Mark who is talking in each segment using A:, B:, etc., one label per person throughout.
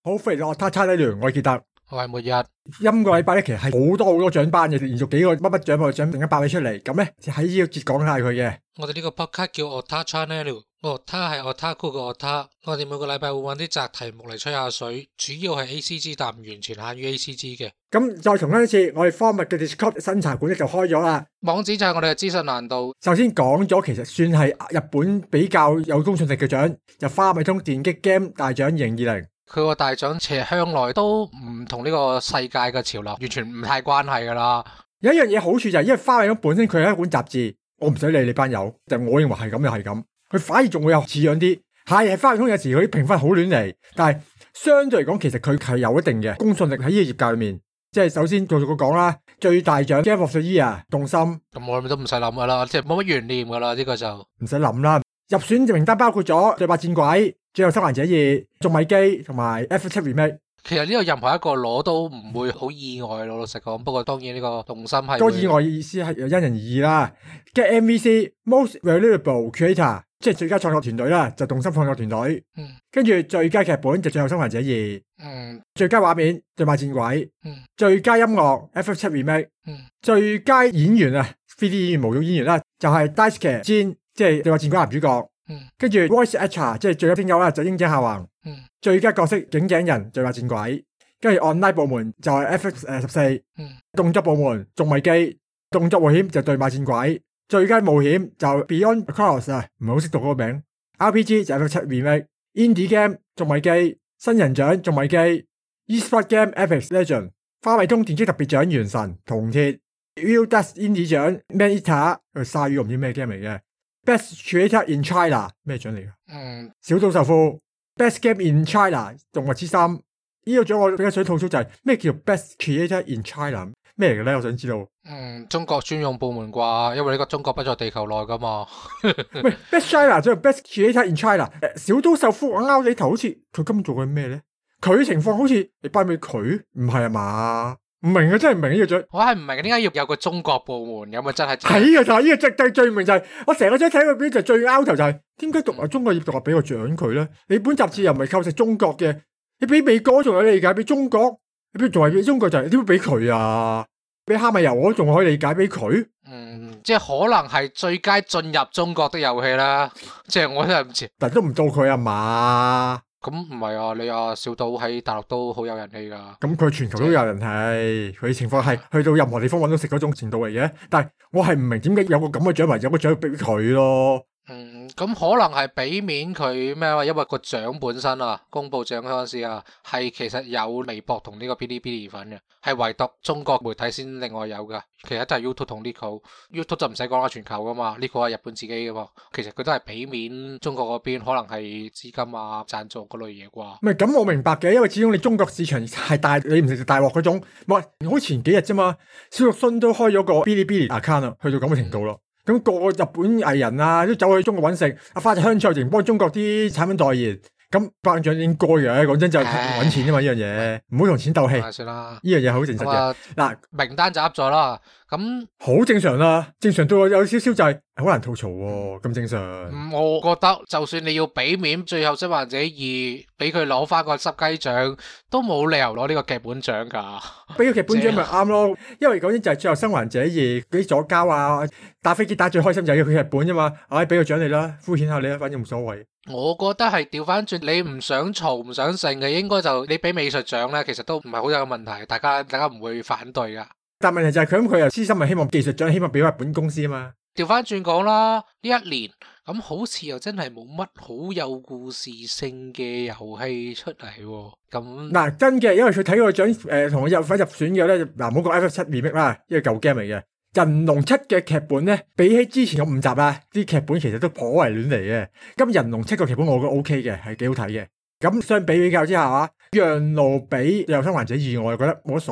A: 好，歡迎落他差呢聯，我係傑特，
B: 我係末日。
A: 今個禮拜咧，其實係好多獎班嘅，連續幾個乜獎突然間爆起出嚟，咁咧喺呢個節講下佢嘅。
B: 我哋呢個 podcast 叫 Otta Channel，Otta 係 Otaku 個 Otta。我哋每個禮拜會揾啲雜題目嚟吹下水，主要係 ACG，但唔完全限於 ACG 嘅。
A: 咁再重申一次，我哋科密嘅 Discord 新茶館咧就開咗啦。
B: 網址就係我哋嘅資訊欄度。
A: 首先講咗，其實算係日本比較有公信力嘅獎，就花米通電擊 Game 大獎2020。
B: 佢個大獎其實向來都唔同呢個世界嘅潮流完全唔太關係噶啦。
A: 有一樣嘢好處就係，因為花米通本身佢係一本雜誌，我唔使理你班友，就我認為係咁又係咁，佢反而仲會有似樣啲。係花米通有時佢啲評分好亂嚟，但係相對嚟講，其實佢係有一定嘅公信力喺呢個業界裏面。即係首先逐個講啦，最大獎 Game of the Year 動心，
B: 咁我哋都唔使諗噶啦，即係冇乜懸念噶啦，呢個就
A: 唔使諗啦。入選名單包括咗對白戰鬼、最後生還者2、仲米基同埋 F7 Remake。
B: 其實呢個任何一個攞都唔會好意外咯，老實講。不過當然呢個動心係
A: 個意外意思係因人而異啦。嘅 MVC Most Valuable Creator 即係最佳創作團隊啦，就動心創作團隊。跟住最佳劇本就最後生還者2。最佳畫面對白戰鬼。最佳音樂 FF7 Remake。最佳演員啊 3D 演員無語演員啦，就係 Daisuke Jin 即係對白戰鬼男主角。跟住 Voice Actor 即係最佳聲優啦，就櫻井孝宏。最佳角色景井人對白戰鬼。跟住 Online 部門就係 FF14。動作部門仲米基。動作冒險就對白戰鬼。最佳冒險就 Beyond Cross 啊，唔係好識讀嗰個名。RPG 就 F7 Remake。Indie Game 仲米基。新人獎仲米基。eSport Game Apex Legend。花米通電擊特別獎原神銅鐵。Real Dust Indie 獎 Manita 鯊魚我唔知咩 game 嚟嘅。Best Creator in China 咩獎嚟㗎？小島秀夫。Best Game in China 動物之心。呢個獎我比較想吐槽就係咩叫 Best Creator in China 咩嚟嘅咧？我想知道。
B: 中國專用部門啩，因為呢個中國不在地球內噶嘛。
A: 喂，Best China 仲有 Best Creator in China。小島秀夫我拗你頭，好似佢今做緊咩咧？佢情況好似你頒俾佢，唔係啊嘛？唔明啊，真係唔明呢個獎。
B: 我係唔明點解要有個中國部門，有咪真係？
A: 係嘅就係呢個最唔明就係，我成個獎睇個表就最拗頭就係，點解中國業獨立俾個獎佢咧？你本雜誌又唔係構成中國嘅，你俾美國仲有理解，俾中國，你仲係俾中國就係點會俾佢啊？俾哈密油我仲可以理解俾佢。
B: 即係可能係最佳進入中國的遊戲啦。即係我真係唔知，
A: 但都唔到佢啊嘛。
B: 咁唔係啊，你啊小島喺大陸都好有人氣噶。
A: 咁佢全球都有人氣，佢情況係去到任何地方揾到食嗰種程度嚟嘅。但係我係唔明點解有個咁嘅獎牌，有個獎俾佢咯。
B: 咁可能係俾面佢咩啊？因為個獎本身啊，公布獎嗰陣時啊，係其實有微博同呢個嗶哩嗶哩份嘅，係唯獨中國媒體先另外有噶。其實都係 YouTube 同 Nico，YouTube 就唔使講啦，全球噶嘛，Nico 係日本自己噶嘛。其實佢都係俾面中國嗰邊，可能係資金啊、贊助嗰類嘢啩。
A: 唔係咁，我明白嘅，因為始終你中國市場係大，你唔食大鑊嗰種。唔係，好前幾日啫嘛，蕭玉勳都開咗個嗶哩嗶哩 account 啊，去到咁嘅程度咯。咁個日本藝人啊，都走去中國揾食。阿花澤香菜淨幫中國啲產品代言，咁頒獎應該嘅。講真就係揾錢啫嘛，呢樣嘢唔好同錢鬥氣。
B: 算啦，
A: 呢樣嘢好誠實嘅。嗱，
B: 名單就噏咗啦，咁
A: 好正常啦，正常到有少少就係好難吐槽喎，咁正常。
B: 我覺得就算你要俾面，最後生還者2俾佢攞翻個濕雞獎，都冇理由攞呢個劇本獎噶。
A: 俾個劇本獎咪啱咯，因為講真就係最後生還者2嗰啲左膠啊，打飛機打最開心就係佢劇本啫嘛。唉，俾個獎你啦，敷衍下你啦，反正冇所謂。
B: 我覺得係調翻轉，你唔想嘈唔想勝嘅，應該就你俾美術獎咧，其實都唔係好有個問題，大家唔會反對噶。
A: 但問題就係佢又私心係希望技術獎，希望俾日本公司啊嘛。
B: 調翻轉講啦，呢一年咁好似又真係冇乜好有故事性嘅遊戲出嚟喎。咁
A: 嗱真嘅，因為佢睇個獎同我有份入選嘅咧，嗱唔好講 F7 Remake 啦，呢個舊 game 嚟嘅。人龍7嘅劇本咧，比起之前有5集啊，啲劇本其實都頗為亂嚟嘅。咁人龍7個劇本我覺得 OK 嘅，係幾好睇嘅。咁相比較之下啊，讓路俾最後生還者2，我又覺得冇乜所謂。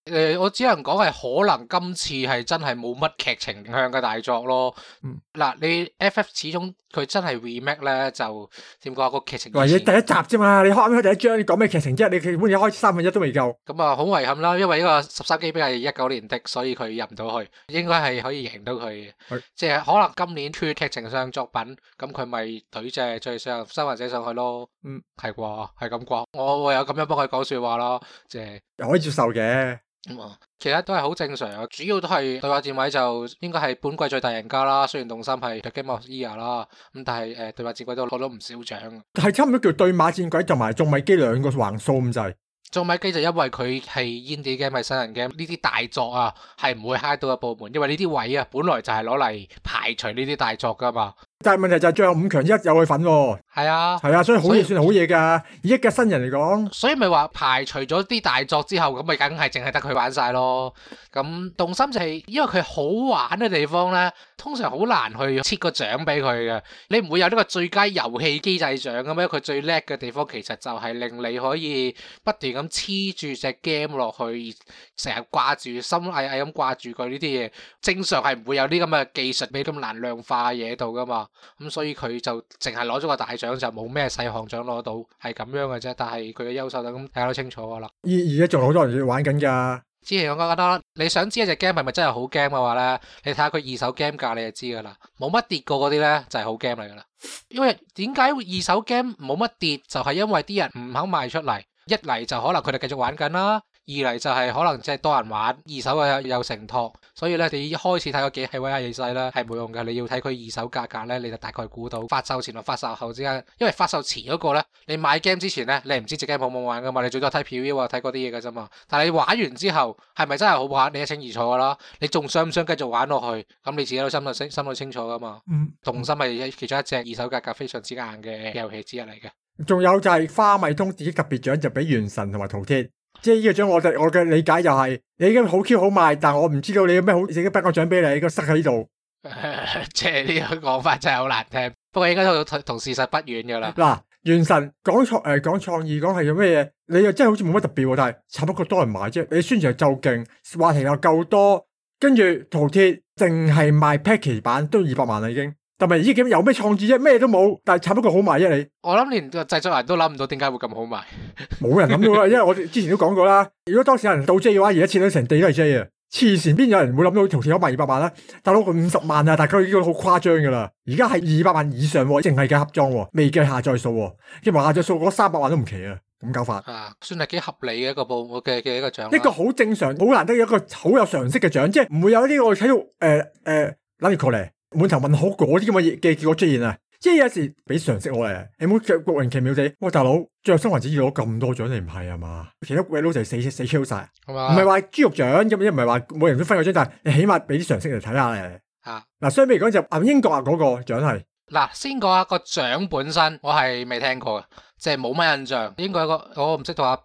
B: 我只能講係可能今次係真係冇乜劇情向嘅大作咯。嗱，你 FF 始終佢真係 remake 咧，就點講個劇情？
A: 喂，你第一集啫嘛，你開第一章，你講咩劇情啫？你基本一開3分1都未夠。
B: 咁啊，好遺憾啦，因為呢個13機兵係19年的，所以佢入唔到去，應該係可以贏到佢嘅。即係可能今年缺劇情上作品，咁佢咪懟隻最上生還者上去咯。係啩？係咁啩？我唯有咁樣幫佢講說話咯，即係
A: 可以接受嘅。
B: 其他都係好正常啊，主要都係對話戰位就應該係本季最大贏家啦。雖然動心係 The Game of Year 啦，咁但係對話戰鬼都攞到唔少獎。
A: 係差唔多叫對馬戰鬼同埋仲米基兩個橫掃咁滯。
B: 仲米基就因為佢係 indie game 係新人 game，呢啲大作啊係唔會 high 到嘅部門，因為呢啲位啊本來就係攞嚟排除呢啲大作噶嘛。
A: 但係問題就係最後5強1有佢份喎。
B: 係啊，
A: 係啊，所以好嘢算係好嘢㗎。以一個新人嚟講，
B: 所以咪話排除咗啲大作之後，咁咪梗係淨係得佢玩晒咯。咁動心就係因為佢好玩嘅地方咧，通常好難去設個獎俾佢嘅。你唔會有呢個最佳遊戲機制獎嘅咩？佢最叻嘅地方其實就係令你可以不斷咁黐住隻 game 落去，成日掛住心翳翳咁掛住佢呢啲嘢。正常係唔會有啲咁嘅技術俾咁難量化嘅嘢度噶嘛。咁所以佢就淨係攞咗個大獎，就冇咩細項獎攞到，係咁樣嘅啫。但係佢嘅優秀就咁大家都清楚噶啦。
A: 而家仲有好多人玩緊㗎。
B: 之前我覺得你想知一隻 game 係咪真係好 game 嘅話咧，你睇下佢二手 game 價你就知噶啦。冇乜跌過嗰啲咧就係好 game 嚟噶啦。因為點解二手 game 冇乜跌，就係因為啲人唔肯賣出嚟。一嚟就可能佢哋繼續玩緊啦。二嚟就係可能即係多人玩，二手嘅有承托，所以咧你一開始睇個幾係威下氣勢咧係冇用嘅，你要睇佢二手價格咧，你就大概估到發售前同發售後之間，因為發售前嗰個咧，你買 game 之前咧，你唔知隻 game 好唔好玩噶嘛，你最多睇 preview 啊睇嗰啲嘢噶啫嘛，但係你玩完之後係咪真係好玩，你一清二楚噶啦，你仲想唔想繼續玩落去，咁你自己都心裏清楚噶嘛。動心係其中一隻二手價格非常之硬嘅遊戲之一嚟嘅。
A: 仲有就係花米通自己特別獎就俾原神同埋屠鐵。即係呢個獎我嘅理解就係你已經好 Q 好賣，但我唔知道你有咩好自己頒個獎俾你，個塞喺呢度。
B: 即係呢個講法真係好難聽，不過應該都同事實不遠噶啦。
A: 嗱，原神講創意講係有咩嘢，你又真係好似冇乜特別，但係差不多多人買啫。你宣傳又夠勁，話題又夠多，跟住屠鐵淨係賣 package 版都200萬啦已經。但係呢件有咩創意啫？咩都冇，但係差不多好賣啫你。
B: 我諗連個製作人都諗唔到點解會咁好賣。
A: 冇人諗到啦，因為我哋之前都講過啦。如果當時有人到 J 嘅話，而家切到成地都係 J 啊！黐線，邊有人會諗到屠鐵可賣200萬啦？大佬佢50萬啊，大概已經好誇張噶啦。而家係200萬以上，淨係計盒裝，未計下載數。即係話下載數嗰300萬都唔奇啊！咁搞法
B: 啊，算係幾合理嘅一個部嘅一個獎。
A: 一個好正常、好難得一個好有常識嘅獎，即係唔會有啲我睇到諗住過嚟。滿頭問號嗰啲咁嘅嘅結果出現啊！即係有時俾常識我嚟，你唔好莫名其妙地，大佬最後生還者要攞咁多獎，你唔係啊嘛？其他鬼佬就死 Q 晒，唔係話豬肉獎咁，唔係話每人都分個獎，但係你起碼俾啲常識嚟睇下咧。嗱，相比嚟講就英國嗰個獎係
B: 嗱，先講下個獎本身，我係未聽過嘅，即係冇乜印象。英國有個我唔識讀啊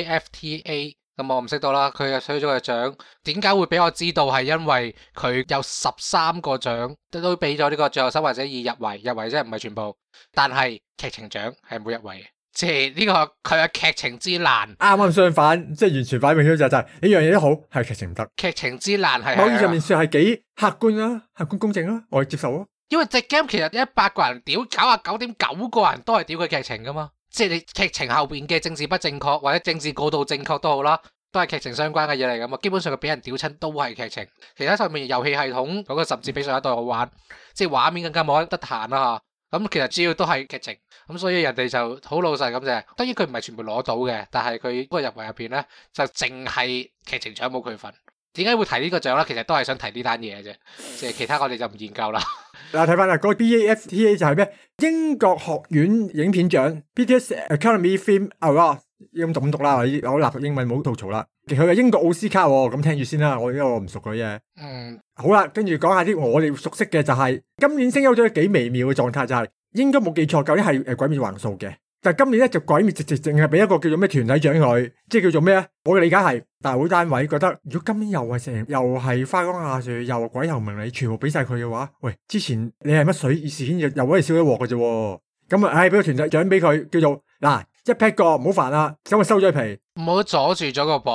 B: BAFTA。咁我唔識到啦，佢又取咗個獎，點解會俾我知道？係因為佢有13個獎都俾咗呢個最後生還者2入圍，入圍啫唔係全部，但係劇情獎係冇入圍嘅，即係呢個佢嘅劇情之爛。啱
A: 相反，即係完全擺明咗就係呢樣嘢都好，係劇情唔得。
B: 劇情之爛係
A: 某意上面算係幾客觀啦，客觀公正啦，我接受咯。
B: 因為隻 game 其實100個人屌99.9個人都係屌佢劇情噶嘛。即係你劇情後邊嘅政治不正確或者政治過度正確都好啦，都係劇情相關嘅嘢嚟噶嘛。基本上佢俾人屌親都係劇情，其他上面遊戲系統嗰個甚至比上一代好玩，即係畫面更加冇得彈啦吓。咁其實主要都係劇情，咁所以人哋就好老實咁啫。當然佢唔係全部攞到嘅，但係佢嗰個入圍入邊咧就淨係劇情獎冇佢份。點解會提呢個獎咧？其實都係想提呢單嘢嘅啫，即係其他我哋就唔研究啦。
A: 嗱，睇翻啦，嗰個 BAFTA 就係咩？英國學院影片獎 British Academy Film Award， 咁讀啦，我立讀英文冇吐槽啦。佢係英國奧斯卡喎，咁聽住先啦。因為我唔熟嗰啲嘢。好啦，跟住講下啲我哋熟悉嘅就係今年聲優獎幾微妙嘅狀態，就係應該冇記錯，舊年係鬼滅橫掃嘅。但係今年咧就鬼滅直淨係俾一個叫做咩團體獎佢，即係叫做咩啊？我嘅理解係大會單位覺得，如果今年又係花江夏樹，又鬼頭明里，全部俾晒佢嘅話，喂，之前你係乜水事件又可以燒一鑊嘅啫。咁啊，俾個團體獎俾佢，叫做嗱一劈過，唔好煩啦，咁啊收咗皮，
B: 唔好阻住咗個榜。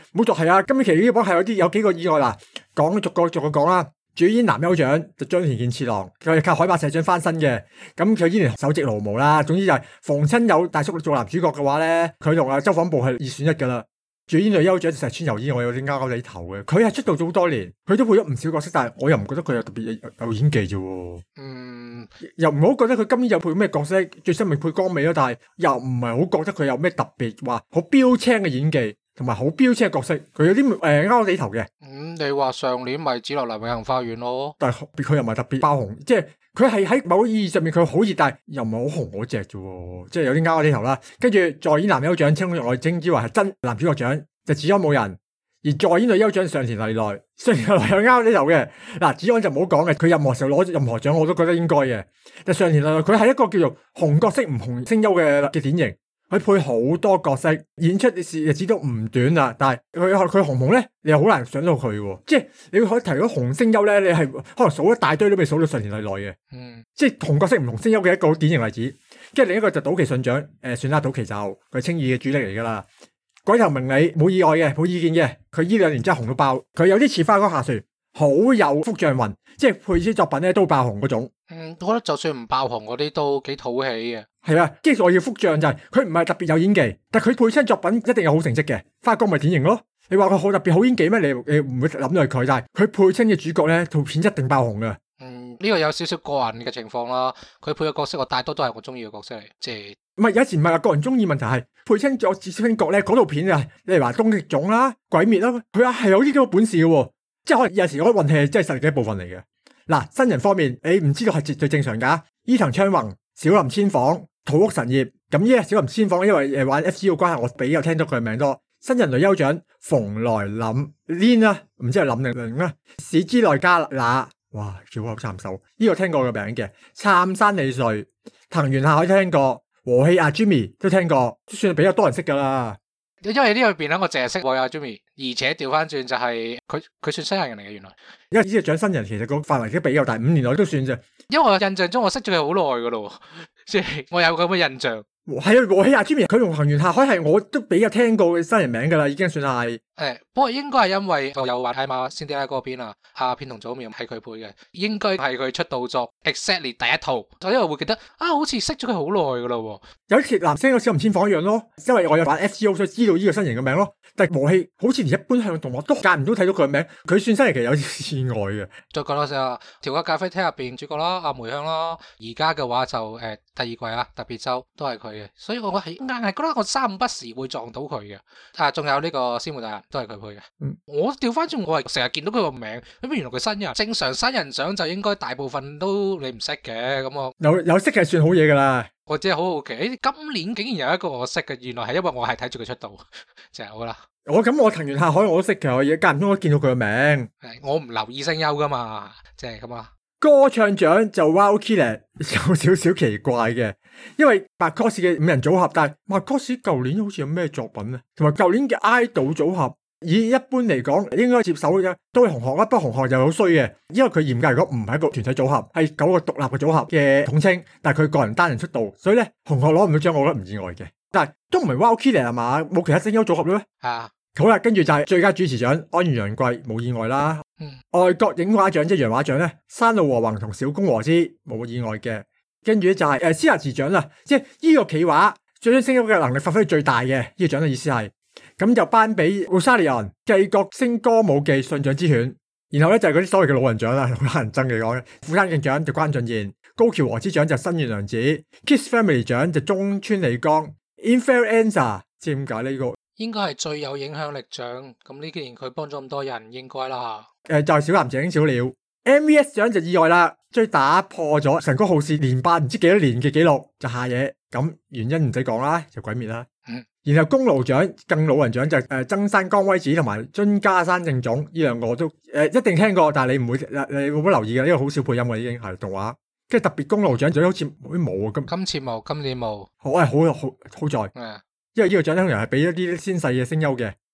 A: 冇錯係啊，今期呢個榜係有幾個意外啦，逐個講啦。主演男優獎就張田健次郎，佢係靠海馬社長翻身嘅，咁佢依然手積勞毛啦。總之就係逢親有大叔做男主角嘅話咧，佢同阿周訪部係二選一噶啦。主演女優獎石川由依，我有啲拗你頭嘅，佢係出道咗好多年，佢都配咗唔少角色，但係我又唔覺得佢有特別有演技啫。又唔好覺得佢今年有配咩角色，最新咪配江美咯，但係又唔係好覺得佢有咩特別話好標青嘅演技。同埋好標青嘅角色，佢有啲拗你頭嘅。
B: 你話上年咪紫羅蘭永恆花園咯，
A: 但係佢又唔係特別爆紅，即係佢係喺某意義上面佢好熱，但係又唔係好紅嗰隻啫，即係有啲拗你頭啦。跟住在演男優獎青玉內晶之話係真男主角獎，就子安冇人；而在演女優獎上田麗奈，上田麗奈有拗你頭嘅。嗱，子安就唔好講嘅，佢任何時候攞任何獎我都覺得應該嘅。但上田麗奈佢係一個叫做紅角色唔紅聲優嘅典型。佢配好多角色，演出嘅日子都唔短啦。但係佢紅紅咧，你又好難想到佢喎。即係你可以提到紅聲優咧，你係可能數一大堆都未數到上田麗奈嘅。即係紅角色唔紅聲優嘅一個典型例子。跟住另一個就島崎信長，算啦，島崎就佢青二嘅主力嚟噶啦。鬼頭明里冇意外嘅，冇意見嘅。佢呢2年真係紅到爆，佢有啲似花江夏樹，好有福像雲，即係配啲作品咧都爆紅嗰種。
B: 我覺得就算唔爆紅嗰啲都幾討喜嘅。
A: 係啊，即係我要福像就係佢唔係特別有演技，但係佢配親作品一定有好成績嘅。花江咪典型咯。你話佢好特別好演技咩？你唔會諗到係佢，但係佢配親嘅主角咧，套片一定爆紅噶。
B: 呢個有少少個人嘅情況啦。佢配嘅角色我大多都係我中意嘅角色嚟，即係
A: 唔係有時唔係話個人中意問題，係配親咗小星角咧嗰套片啊，例如話東極種啦、鬼滅啦，佢係有呢個本事嘅，即係可能有時我覺得運氣係真係實力嘅一部分嚟嘅。嗱，新人方面你唔知道係絕對正常噶。伊藤昌宏、小林千晃、土屋神業，咁呢個小林千晃因為玩 FGO 關係，我比較聽到佢嘅名多。新人女優獎蓬萊凛 Lin 啦，唔知係林定玲啦。史之內加那，哇，叫好慘手，呢個聽過嘅名嘅。杉山理穗、藤原夏海聽過，和氣阿 Jimmy 都聽過，都算係比較多人識噶啦。
B: 因為呢個邊咧，我淨係識阿 Jimmy，而且調翻轉就係佢算西亞人嚟嘅原來。
A: 因為呢個獎新人其實個範圍都比較大，5年內都算啫。
B: 因為我印象中我識咗佢好耐噶咯，即係我有咁嘅印象。
A: 係啊，和氣阿 Jimmy 佢同藤原夏海係我都比較聽過嘅新人名噶啦，已經算係。
B: 不過應該係因為我有玩睇馬先啲啦嗰邊啊，阿片同祖苗係佢配嘅，應該係佢出道作 exactly 第一套，所以我會記得啊，好似識咗佢好耐噶咯。有
A: 啲男星好似小林千晃一樣咯，因為我有玩 FGO 所以知道呢個新人嘅名咯。但係和氣好似連一般向同學都間唔到睇到佢嘅名，佢算新人其實有啲意外嘅。
B: 再講多聲啊，調教咖啡廳入邊主角啦，阿梅香啦，而家嘅話就第2季啊，特別週都係佢嘅，所以我係硬係覺得我3、5不時會撞到佢嘅。仲有呢個師妹大人都係佢配嘅。我調翻轉我係成日見到佢個名，咁原來佢新人，正常新人獎就應該大部分都你唔識嘅，咁我
A: 有識嘅算好嘢噶啦。
B: 我真係好好奇，今年竟然有一個我識嘅，原來係因為我係睇住佢出道，就係好啦。
A: 我藤原夏海我都識嘅，我而家間唔中都見到佢個名。
B: 我唔留意聲優噶嘛，即係咁啊。
A: 歌唱獎就 Valkyrie 有少少奇怪嘅，因為 Macross 嘅5人組合，但係 Macross 舊年好似有咩作品咧，同埋舊年嘅 idol 組合，以一般嚟講應該接手嘅都係紅學啦，不過紅學又好衰嘅，因為佢嚴格嚟講唔係一個團體組合，係9個獨立嘅組合嘅統稱，但係佢個人單人出道，所以咧紅學攞唔到獎，我覺得唔意外嘅。但係都唔係 Valkyrie 係嘛，冇其他聲優組合咧咩？好啦，跟住就係最佳主持獎安原洋貴冇意外啦。外國影畫獎即係洋畫獎咧，山路和宏同小宮和之冇意外嘅。跟住咧就係斯亞慈獎啦，即係呢個企畫最將聲優嘅能力發揮最大嘅呢個獎嘅意思係，咁就頒俾 Rosalion 繼國星歌舞伎信長之犬。然後咧就係嗰啲所謂嘅老人獎啦，好人憎嘅講嘅。富山敬獎就關俊彥，高橋和之獎就新垣良子 ，Kiss Family 獎就中村理江 ，Influenza 知點解呢個？
B: 應該係最有影響力獎，咁呢幾年佢幫咗咁多人，應該啦。
A: 就係小男井小鳥 MVS 獎就意外啦，追打破咗神谷浩史連霸唔知幾多年嘅紀錄，就下野。咁原因唔使講啦，就鬼滅啦。然後功勞獎更老人獎就增山江威子同埋津加山正總呢兩個都一定聽過，但係你唔會你冇乜留意嘅，呢個好少配音嘅已經係動畫。跟住特別功勞獎就好似冇啊，
B: 今次冇，今年冇。
A: 好在。因為呢個獎通常係俾一啲先細嘅聲優嘅，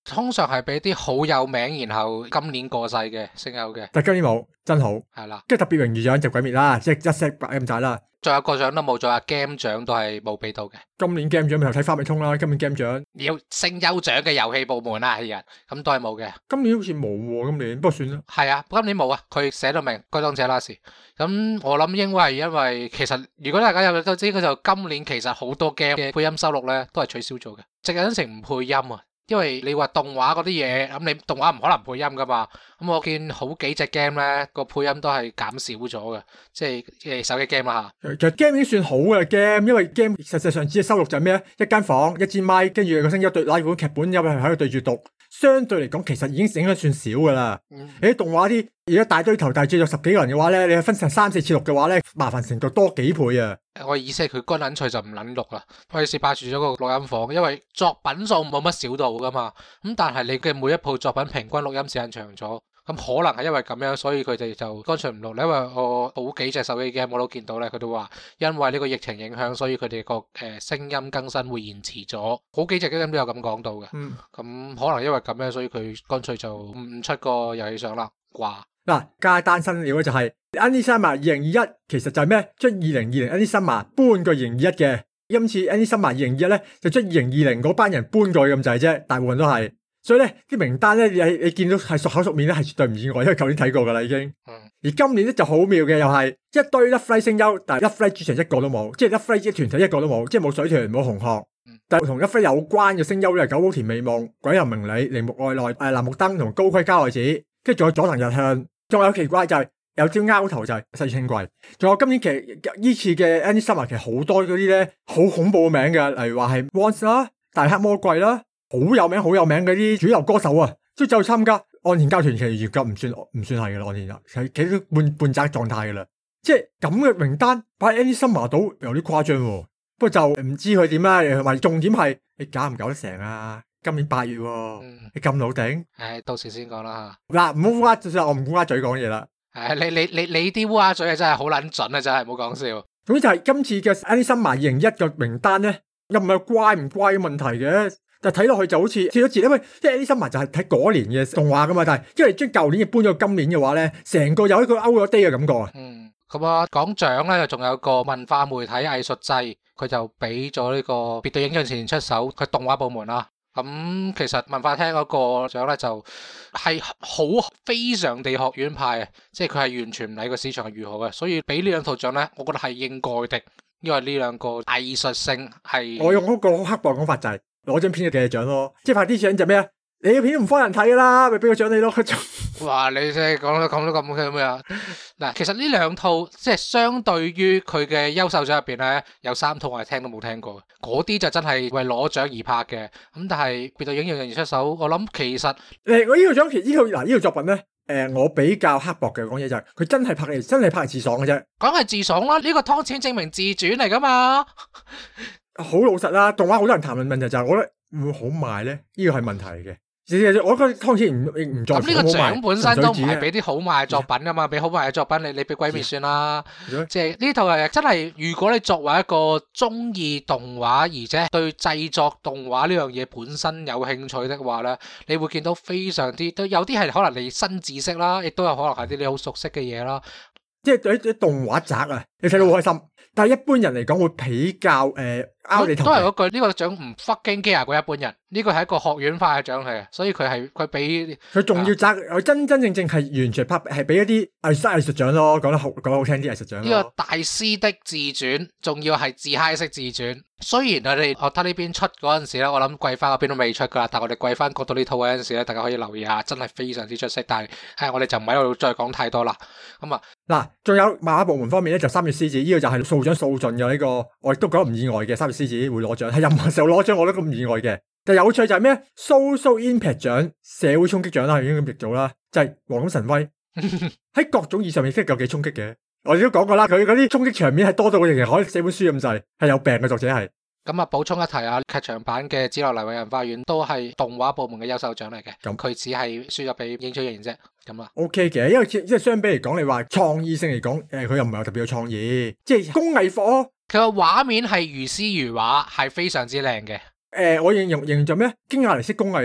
B: 通常係俾啲好有名，然後今年過世嘅聲優嘅。
A: 但今年冇，真好。
B: 係啦，
A: 跟住特別榮譽獎就鬼滅啦，即係一 set 百咁大啦。
B: 仲有個獎都冇，仲有 game 獎都係冇俾到嘅。
A: 今年 game 獎咪又睇翻未通啦，今年 game 獎
B: 要聲優獎嘅遊戲部門啦，係人咁都係冇嘅。
A: 今年好似冇喎，今年不過算啦。
B: 係啊，今年冇啊，佢寫到明該當者拉時。咁我諗應該係因為其實如果大家有都知，佢就今年其實好多 game 嘅配音收錄咧都係取消咗嘅，直引成唔配音啊。因為你話動畫嗰啲嘢，咁你動畫唔可能配音噶嘛，咁我見好幾隻 game 咧個配音都係減少咗嘅，即係手機 game 啦吓。
A: 其實 game 已經算好嘅啦 game，因為 game 實際上只係收錄就係咩一間房一支咪，跟住個聲優對拉本劇本入喺度對住讀，相對嚟講其實已經影得算少噶啦。你啲動畫啲而家大堆頭大製作10幾個人嘅話咧，你分成3、4次錄嘅話咧，麻煩程度多幾倍啊！
B: 我意思係佢乾撚脆就唔撚錄啦，費事霸住咗個錄音房，因為作品數冇乜少到噶嘛。咁但係你嘅每一部作品平均錄音時間長咗，咁可能係因為咁樣，所以佢哋就乾脆唔錄。因為我好幾隻手機 game 我都見到咧，佢都話因為呢個疫情影響，所以佢哋個聲音更新會延遲咗。好幾隻 game 都有咁講到嘅。咁可能因為咁樣，所以佢乾脆就唔出個遊戲上啦啩。
A: 嗱，加單新料咧就係 Anisama 2021，其實就係咩？將2020 Anisama 搬過2021嘅。今次 Anisama 2021咧就將2020嗰班人搬過去咁滯啫，大部分都係。所以咧啲名單咧，你見到係熟口熟面咧，係絕對唔意外，因為舊年睇過噶啦已經。而今年咧就好妙嘅，又係一堆 Love Live 聲優，但係 Love Live 主場一個都冇，即係 Love Live 團體一個都冇，即係冇水豚冇紅鶴。但係同 Love Live 有關嘅聲優咧，九寶田美夢、鬼林明里、鈴木愛奈、楠木燈同高規加奈子，跟住仲有佐藤日向。仲有奇怪就係有招拗頭就係細清貴，仲有今年其實呢次嘅 Anisama 其實好多嗰啲咧好恐怖嘅名嘅，例如話係 Once 啦、大黑魔貴啦，好有名嗰啲主流歌手啊，都就參加岸田教團，其實嚴格唔算係嘅啦，岸田係企到半澤狀態嘅啦，即係咁嘅名單擺 Anisama 度有啲誇張喎，不過就唔知佢點啦，同埋重點係你搞唔搞得成啊？今年8月喎，你咁老頂？
B: 到時先講啦
A: 嚇。嗱，唔好烏鴉，我唔烏鴉嘴講嘢啦。
B: 你啲烏鴉嘴係真係好撚準啊！真係唔好講笑。
A: 總之就係今次嘅 Anisama 2021嘅名單咧，又唔係怪唔怪嘅問題嘅，但係睇落去就好似跳咗節，因為即係 Anisama 就係睇嗰年嘅動畫噶嘛，但係因為將舊年嘅搬咗今年嘅話咧，成個有一個 out of date 嘅感覺啊。
B: 咁啊講獎咧，仲有個文化媒體藝術祭，佢就俾咗呢個別對影像前出手，佢動畫部門啦。咁其實文化廳嗰個獎咧就係好非常地學院派啊，即係佢係完全唔理個市場係如何嘅，所以俾呢兩套獎咧，我覺得係應該的，因為呢兩個藝術性係。我用嗰個好刻薄講法就係攞張片嘅獎咯，即係拍啲獎就咩啊？你嘅片都唔方人睇噶啦，咪俾個獎你咯。哇！你真係講到咁嘅咩啊？嗱，其實呢兩套即係相對於佢嘅優秀獎入邊咧，有3套我係聽都冇聽過嘅，嗰啲就真係為攞獎而拍嘅。咁但係別對影像人員出手，我諗其實我呢個獎其實呢套作品咧，我比較刻薄嘅講嘢就係佢真係拍嚟自爽嘅啫。講係自爽啦，呢個湯淺證明自傳嚟噶嘛。好老實啦，動畫好多人談論問題就係我覺得會好賣咧，呢個係問題嚟嘅。我覺得湯淺唔再咁呢個獎本身都唔係俾啲好賣嘅作品噶嘛，俾好賣嘅作品你俾鬼滅算啦。即係呢套係真係，如果你作為一個中意動畫而且對製作動畫呢樣嘢本身有興趣的話咧，你會見到非常啲都有啲係可能你新知識啦，亦都有可能係啲你好熟悉嘅嘢啦。即係對啲動畫宅啊，你睇到好開心。但係一般人嚟講會比較拗你頭。都係嗰句，呢個獎唔 fucking care 過一般人，呢個係一個學院派嘅獎嚟嘅，所以佢俾佢仲要爭，佢真正係完全係俾一啲藝術獎咯，講得好聽啲藝術獎。呢個大師的自傳，仲要係自嗨式自傳。雖然我哋學他呢邊出嗰陣時咧，我諗貴番嗰邊都未出噶啦，但係我哋貴番過到呢套嗰陣時咧，大家可以留意下，真係非常之出色。但係我哋就唔喺度再講太多啦。咁啊，嗱，仲有漫畫部門方面咧，就三月獅子呢個就係掃獎掃盡嘅呢個，我亦都覺得唔意外嘅。三月獅子會攞獎，係任何時候攞獎我都咁意外嘅。但有趣就係咩 ？Social Impact 獎、社會衝擊獎啦，已經咁譯咗啦，就係黃金神威喺各種意義上面即係有幾衝擊嘅。我哋都講過啦，佢嗰啲衝擊場面係多到我哋其實可以寫本書咁滯，係有病嘅作者係。咁啊，補充一提啊，劇場版嘅《紫羅蘭偉人花園》都係動畫部門嘅優秀獎嚟嘅。咁佢只係輸咗俾影取人員啫。咁啊 ，OK 嘅，因為即係相比嚟講，你話創意性嚟講，佢又唔係有特別嘅創意，即係工藝貨。佢個畫面係如詩如畫，係非常之靚嘅。我形容做咩？驚訝嚟式工藝咯。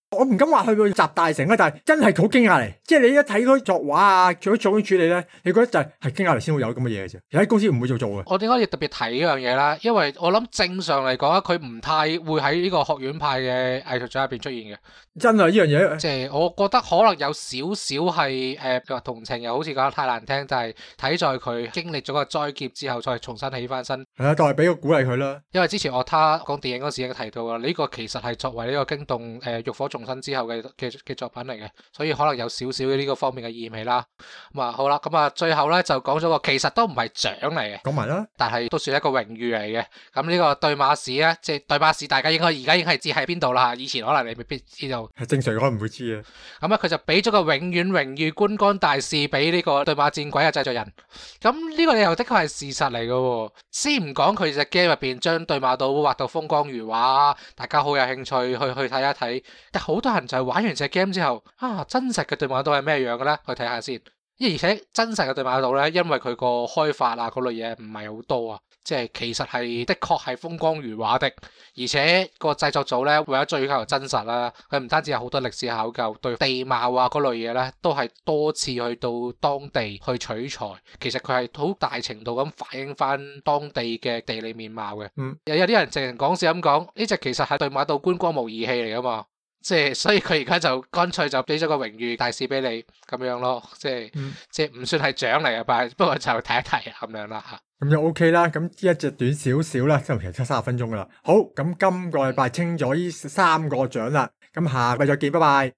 A: 我唔敢話去到集大成啊，但係真係好驚訝嚟，即係你一睇嗰作畫啊，做咗種處理咧，你覺得就係驚訝嚟先會有咁嘅嘢嘅啫，其他公司唔會做嘅。
B: 我點解要特別提呢樣嘢啦？因為我諗正常嚟講，佢唔太會喺呢個學院派嘅藝術獎入邊出現嘅。
A: 真係呢樣嘢，
B: 即係我覺得可能有少少係你話同情又好似講得太難聽，但係睇在佢經歷咗個災劫之後，再重新起翻身。
A: 係啊，當係俾個鼓勵佢啦。
B: 因為之前他講電影嗰時已經提到啦，呢個其實係作為呢個驚動浴火重生之後嘅作品嚟嘅，所以可能有少少呢個方面嘅意味啦。咁啊好啦，咁啊最後咧就講咗個其實都唔係獎嚟嘅，
A: 講埋啦，但
B: 係都算一個榮譽嚟嘅。咁呢個對馬市咧，即係對馬市，大家應該而家已經係知喺邊度啦。以前可能你未必知道，
A: 係正常可能唔會知啊。
B: 咁佢就俾咗個永遠榮譽觀光大使俾呢個對馬戰鬼嘅製作人。咁呢個理由的確係事實嚟嘅。先唔講佢隻 game 入邊將對馬島畫到風光如畫，大家好有興趣去睇一睇。但好多人就係玩完隻 game 之後，真實嘅對馬島係咩樣嘅咧？去睇下先。而且真實嘅對馬島咧，因為佢個開發啊嗰類嘢唔係好多啊，即係其實係的確係風光如畫的。而且個製作組咧為咗追求真實啦，佢唔單止有好多歷史考究，對地貌啊嗰類嘢咧都係多次去到當地去取材。其實佢係好大程度咁反映翻當地嘅地理面貌嘅。有啲人淨係講笑咁講，呢隻其實係對馬島觀光模擬器嚟噶嘛。即係所以佢而家就乾脆就俾咗個榮譽大使俾你咁樣咯，即係唔算係獎嚟嘅，不過就睇一睇咁樣啦吓。
A: 咁就 OK 啦，咁呢一隻短少少啦，即係其實30分鐘噶啦。好，咁今個禮拜清咗呢3個獎啦，咁下個再見，拜拜。